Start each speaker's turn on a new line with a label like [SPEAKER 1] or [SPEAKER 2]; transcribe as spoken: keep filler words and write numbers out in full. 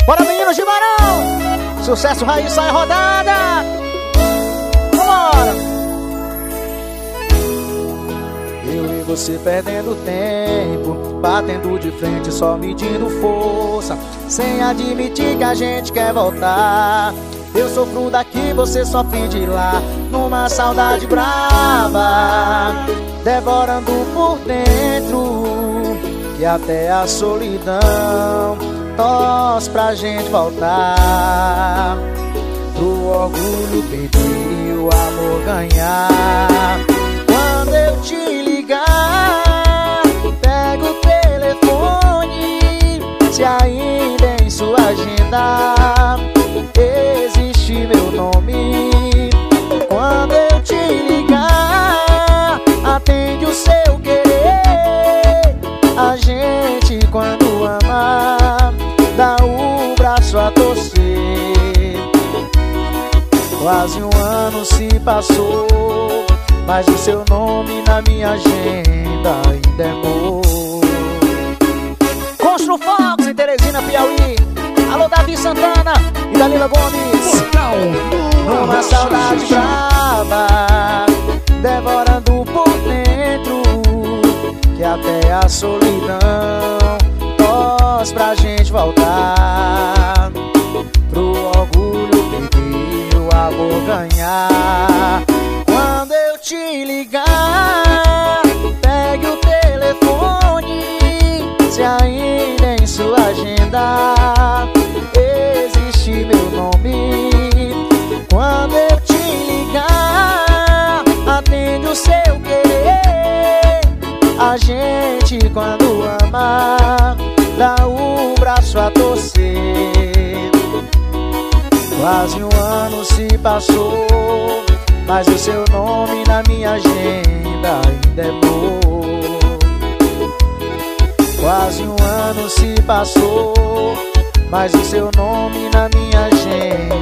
[SPEAKER 1] Bora, meninos de Barão! Sucesso, raiz, sai rodada! Vambora! Eu e você perdendo tempo, batendo de frente, só medindo força, sem admitir que a gente quer voltar. Eu sofro daqui, você sofre de lá, numa saudade brava, devorando por dentro, que até a solidão torce pra gente voltar. Pro orgulho perder, o amor ganhar. Quando eu te ligar, pega o telefone, se ainda em sua agenda existe meu nome. Quando eu te ligar, atende o seu querer. A gente quando ama, dá o braço a torcer. Quase um ano se passou, mas o seu nome na minha agenda ainda é amor. Constru Fox em Teresina, Piauí. Alô, Davi Santana e Dalila Gomes. Numa saudade brava, devorando por dentro, que até a solidão torce pra gente voltar. Pro orgulho perder, o amor ganhar. Quando eu te ligar, pegue o telefone, se ainda em sua agenda existe meu nome. Quando eu te ligar, atende o seu querer. A gente quando ama, dá o braço a torcer. Quase um ano se passou, mas o seu nome na minha agenda ainda é amor. Quase um ano se passou, mas o seu nome na minha agenda